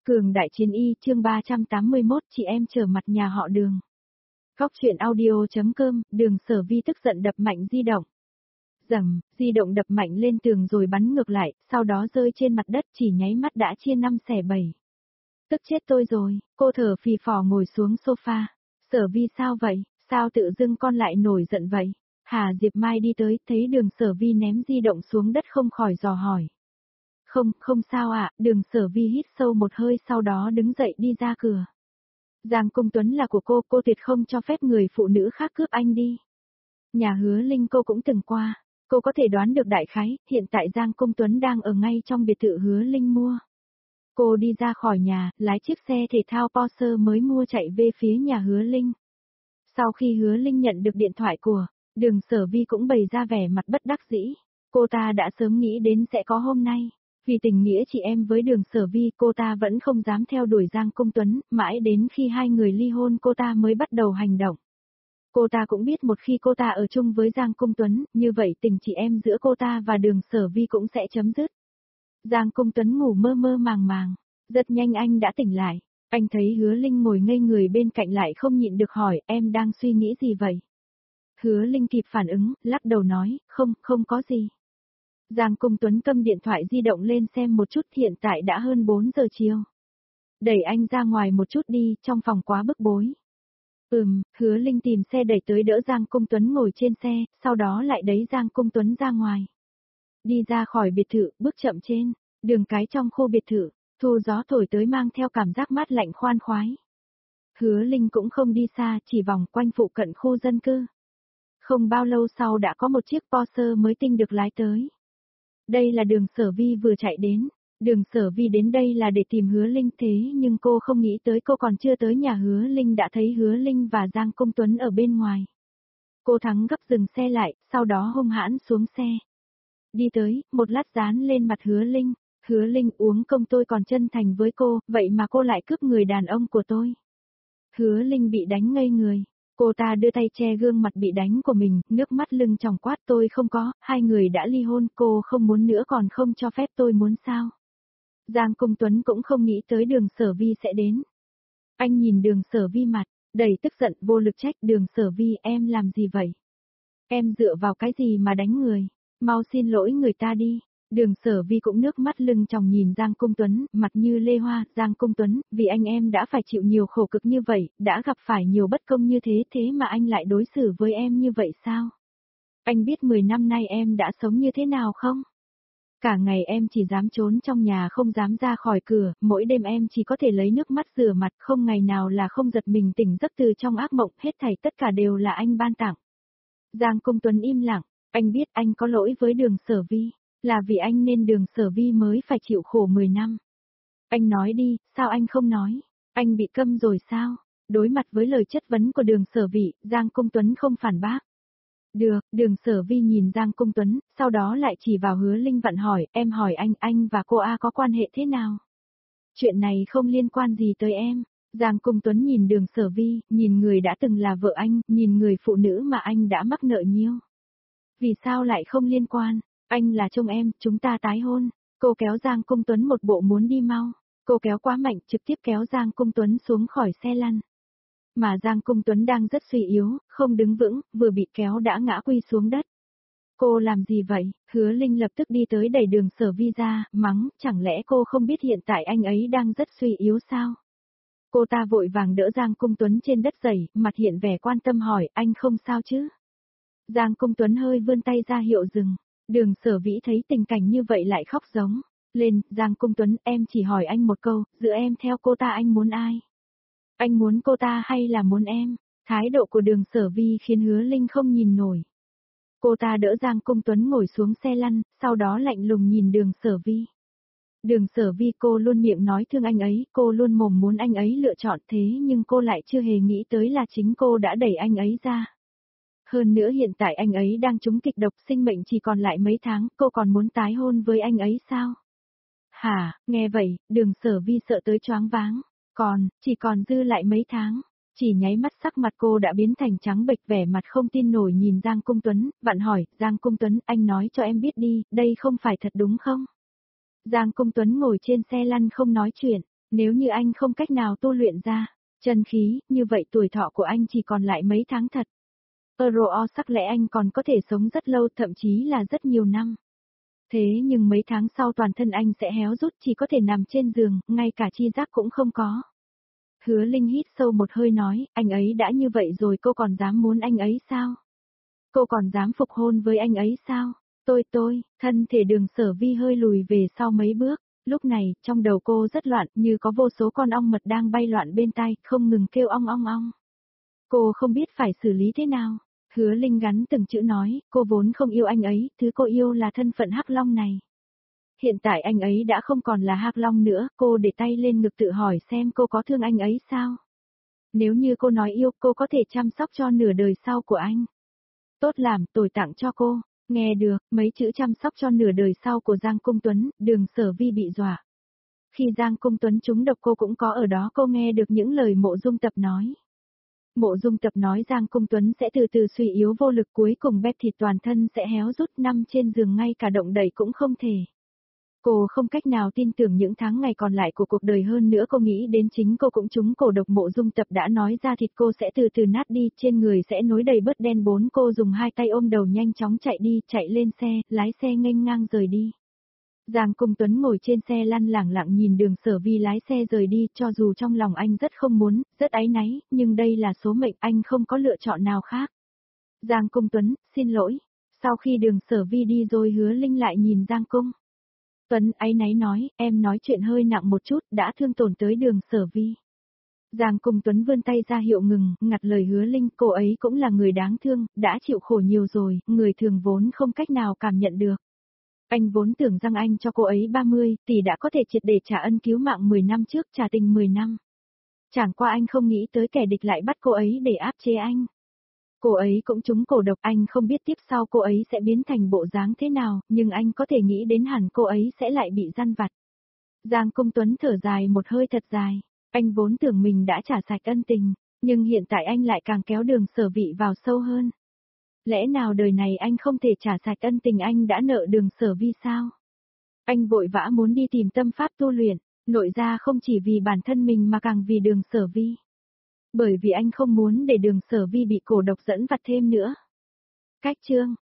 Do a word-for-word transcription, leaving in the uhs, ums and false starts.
Cường đại chiến y chương ba trăm tám mươi mốt chị em trở mặt nhà họ Đường. Góc truyện audio.com, Đường Sở Vi tức giận đập mạnh di động. Rầm, di động đập mạnh lên tường rồi bắn ngược lại, sau đó rơi trên mặt đất chỉ nháy mắt đã chia năm xẻ bảy. Tức chết tôi rồi, cô thở phì phò ngồi xuống sofa. Sở Vi sao vậy, sao tự dưng con lại nổi giận vậy? Hà Diệp Mai đi tới, thấy Đường Sở Vi ném di động xuống đất không khỏi dò hỏi. Không, không sao ạ, Đường Sở Vi hít sâu một hơi sau đó đứng dậy đi ra cửa. Giang Công Tuấn là của cô, cô tuyệt không cho phép người phụ nữ khác cướp anh đi. Nhà Hứa Linh cô cũng từng qua, cô có thể đoán được đại khái, hiện tại Giang Công Tuấn đang ở ngay trong biệt thự Hứa Linh mua. Cô đi ra khỏi nhà, lái chiếc xe thể thao Porsche mới mua chạy về phía nhà Hứa Linh. Sau khi Hứa Linh nhận được điện thoại của, Đường Sở Vi cũng bày ra vẻ mặt bất đắc dĩ. Cô ta đã sớm nghĩ đến sẽ có hôm nay. Vì tình nghĩa chị em với Đường Sở Vi cô ta vẫn không dám theo đuổi Giang Công Tuấn, mãi đến khi hai người ly hôn cô ta mới bắt đầu hành động. Cô ta cũng biết một khi cô ta ở chung với Giang Công Tuấn, như vậy tình chị em giữa cô ta và Đường Sở Vi cũng sẽ chấm dứt. Giang Công Tuấn ngủ mơ mơ màng màng, rất nhanh anh đã tỉnh lại, anh thấy Hứa Linh ngồi ngây người bên cạnh lại không nhịn được hỏi em đang suy nghĩ gì vậy? Hứa Linh kịp phản ứng, lắc đầu nói, không, không có gì. Giang Công Tuấn cầm điện thoại di động lên xem một chút, hiện tại đã hơn bốn giờ chiều. Đẩy anh ra ngoài một chút đi, trong phòng quá bức bối. Ừm, Hứa Linh tìm xe đẩy tới đỡ Giang Công Tuấn ngồi trên xe, sau đó lại đẩy Giang Công Tuấn ra ngoài. Đi ra khỏi biệt thự, bước chậm trên, đường cái trong khu biệt thự, thu gió thổi tới mang theo cảm giác mát lạnh khoan khoái. Hứa Linh cũng không đi xa, chỉ vòng quanh phụ cận khu dân cư. Không bao lâu sau đã có một chiếc Porsche mới tinh được lái tới. Đây là Đường Sở Vi vừa chạy đến. Đường Sở Vi đến đây là để tìm Hứa Linh thế nhưng cô không nghĩ tới cô còn chưa tới nhà Hứa Linh đã thấy Hứa Linh và Giang Công Tuấn ở bên ngoài. Cô thắng gấp dừng xe lại, sau đó hung hãn xuống xe. Đi tới, một lát dán lên mặt Hứa Linh. Hứa Linh uống công tôi còn chân thành với cô, vậy mà cô lại cướp người đàn ông của tôi. Hứa Linh bị đánh ngây người. Cô ta đưa tay che gương mặt bị đánh của mình, nước mắt lưng tròng quát tôi không có, hai người đã ly hôn, cô không muốn nữa còn không cho phép tôi muốn sao. Giang Công Tuấn cũng không nghĩ tới Đường Sở Vi sẽ đến. Anh nhìn Đường Sở Vi mặt, đầy tức giận vô lực trách Đường Sở Vi em làm gì vậy? Em dựa vào cái gì mà đánh người? Mau xin lỗi người ta đi. Đường Sở Vi cũng nước mắt lưng tròng nhìn Giang Công Tuấn, mặt như lê hoa, Giang Công Tuấn, vì anh em đã phải chịu nhiều khổ cực như vậy, đã gặp phải nhiều bất công như thế thế mà anh lại đối xử với em như vậy sao? Anh biết mười năm nay em đã sống như thế nào không? Cả ngày em chỉ dám trốn trong nhà không dám ra khỏi cửa, mỗi đêm em chỉ có thể lấy nước mắt rửa mặt, không ngày nào là không giật mình tỉnh giấc từ trong ác mộng, hết thảy tất cả đều là anh ban tặng. Giang Công Tuấn im lặng, anh biết anh có lỗi với Đường Sở Vi. Là vì anh nên Đường Sở Vi mới phải chịu khổ mười năm. Anh nói đi, sao anh không nói? Anh bị câm rồi sao? Đối mặt với lời chất vấn của Đường Sở Vi, Giang Công Tuấn không phản bác. Được, Đường Sở Vi nhìn Giang Công Tuấn, sau đó lại chỉ vào Hứa Linh vặn hỏi, em hỏi anh, anh và cô A có quan hệ thế nào? Chuyện này không liên quan gì tới em. Giang Công Tuấn nhìn Đường Sở Vi, nhìn người đã từng là vợ anh, nhìn người phụ nữ mà anh đã mắc nợ nhiêu. Vì sao lại không liên quan? Anh là chồng em, chúng ta tái hôn. Cô kéo Giang Công Tuấn một bộ muốn đi mau. Cô kéo quá mạnh, trực tiếp kéo Giang Công Tuấn xuống khỏi xe lăn. Mà Giang Công Tuấn đang rất suy yếu, không đứng vững, vừa bị kéo đã ngã quy xuống đất. Cô làm gì vậy? Hứa Linh lập tức đi tới đẩy Đường Sở Vi ra, mắng, chẳng lẽ cô không biết hiện tại anh ấy đang rất suy yếu sao? Cô ta vội vàng đỡ Giang Công Tuấn trên đất dày, mặt hiện vẻ quan tâm hỏi, anh không sao chứ? Giang Công Tuấn hơi vươn tay ra hiệu dừng. Đường Sở Vĩ thấy tình cảnh như vậy lại khóc giống lên, Giang Công Tuấn, em chỉ hỏi anh một câu, giữa em theo cô ta anh muốn ai? Anh muốn cô ta hay là muốn em? Thái độ của Đường Sở Vi khiến Hứa Linh không nhìn nổi. Cô ta đỡ Giang Công Tuấn ngồi xuống xe lăn, sau đó lạnh lùng nhìn Đường Sở Vi. Đường Sở Vi cô luôn miệng nói thương anh ấy, cô luôn mồm muốn anh ấy lựa chọn thế nhưng cô lại chưa hề nghĩ tới là chính cô đã đẩy anh ấy ra. Hơn nữa hiện tại anh ấy đang trúng kịch độc sinh mệnh chỉ còn lại mấy tháng, cô còn muốn tái hôn với anh ấy sao? Hả, nghe vậy, Đường Sở Vi sợ tới choáng váng. Còn, chỉ còn dư lại mấy tháng. Chỉ nháy mắt sắc mặt cô đã biến thành trắng bệch vẻ mặt không tin nổi nhìn Giang Công Tuấn, vặn hỏi, Giang Công Tuấn, anh nói cho em biết đi, đây không phải thật đúng không? Giang Công Tuấn ngồi trên xe lăn không nói chuyện, Nếu như anh không cách nào tu luyện ra chân khí, như vậy tuổi thọ của anh chỉ còn lại mấy tháng thật. Euro sắc lẽ anh còn có thể sống rất lâu, thậm chí là rất nhiều năm. Thế nhưng mấy tháng sau toàn thân anh sẽ héo rút, chỉ có thể nằm trên giường, ngay cả chi giác cũng không có. Hứa Linh hít sâu một hơi nói, anh ấy đã như vậy rồi cô còn dám muốn anh ấy sao? Cô còn dám phục hôn với anh ấy sao? Tôi tôi, thân thể Đường Sở Vi hơi lùi về sau mấy bước, lúc này, trong đầu cô rất loạn, như có vô số con ong mật đang bay loạn bên tai, không ngừng kêu ong ong ong. Cô không biết phải xử lý thế nào. Hứa Linh gắn từng chữ nói, cô vốn không yêu anh ấy, thứ cô yêu là thân phận Hắc Long này. Hiện tại anh ấy đã không còn là Hắc Long nữa, cô để tay lên ngực tự hỏi xem cô có thương anh ấy sao? Nếu như cô nói yêu, cô có thể chăm sóc cho nửa đời sau của anh. Tốt làm, tôi tặng cho cô. Nghe được, mấy chữ chăm sóc cho nửa đời sau của Giang Cung Tuấn, Đường Sở Vi bị dọa. Khi Giang Cung Tuấn trúng độc cô cũng có ở đó, cô nghe được những lời Mộ Dung Tập nói. Mộ Dung Tập nói Giang Cung Tuấn sẽ từ từ suy yếu vô lực, cuối cùng bẹp thịt toàn thân sẽ héo rút, nằm trên giường ngay cả động đậy cũng không thể. Cô không cách nào tin tưởng những tháng ngày còn lại của cuộc đời, hơn nữa cô nghĩ đến chính cô cũng trúng cổ độc. Mộ Dung Tập đã nói ra thịt cô sẽ từ từ nát đi, trên người sẽ nối đầy bớt đen. Bốn cô dùng hai tay ôm đầu nhanh chóng chạy đi, chạy lên xe, lái xe nghênh ngang rời đi. Giang Cung Tuấn ngồi trên xe lăn lẳng lặng nhìn Đường Sở Vi lái xe rời đi, cho dù trong lòng anh rất không muốn, rất áy náy, nhưng đây là số mệnh, anh không có lựa chọn nào khác. Giang Cung Tuấn, xin lỗi. Sau khi Đường Sở Vi đi rồi, Hứa Linh lại nhìn Giang Cung Tuấn áy náy nói, em nói chuyện hơi nặng một chút, đã thương tổn tới Đường Sở Vi. Giang Cung Tuấn vươn tay ra hiệu ngừng, ngặt lời Hứa Linh, cô ấy cũng là người đáng thương, đã chịu khổ nhiều rồi, người thường vốn không cách nào cảm nhận được. Anh vốn tưởng rằng anh cho cô ấy ba mươi tỷ đã có thể triệt để trả ân cứu mạng mười năm trước, trả tình mười năm. Chẳng qua anh không nghĩ tới kẻ địch lại bắt cô ấy để áp chế anh. Cô ấy cũng trúng cổ độc, anh không biết tiếp sau cô ấy sẽ biến thành bộ dáng thế nào, nhưng anh có thể nghĩ đến hẳn cô ấy sẽ lại bị gian vặt. Giang Cung Tuấn thở dài một hơi thật dài, anh vốn tưởng mình đã trả sạch ân tình, nhưng hiện tại anh lại càng kéo Đường Sở Vi vào sâu hơn. Lẽ nào đời này anh không thể trả sạch ân tình anh đã nợ Đường Sở Vi sao? Anh vội vã muốn đi tìm tâm pháp tu luyện, nội ra không chỉ vì bản thân mình mà càng vì Đường Sở Vi. Bởi vì anh không muốn để Đường Sở Vi bị cổ độc dẫn vặt thêm nữa. Cách chương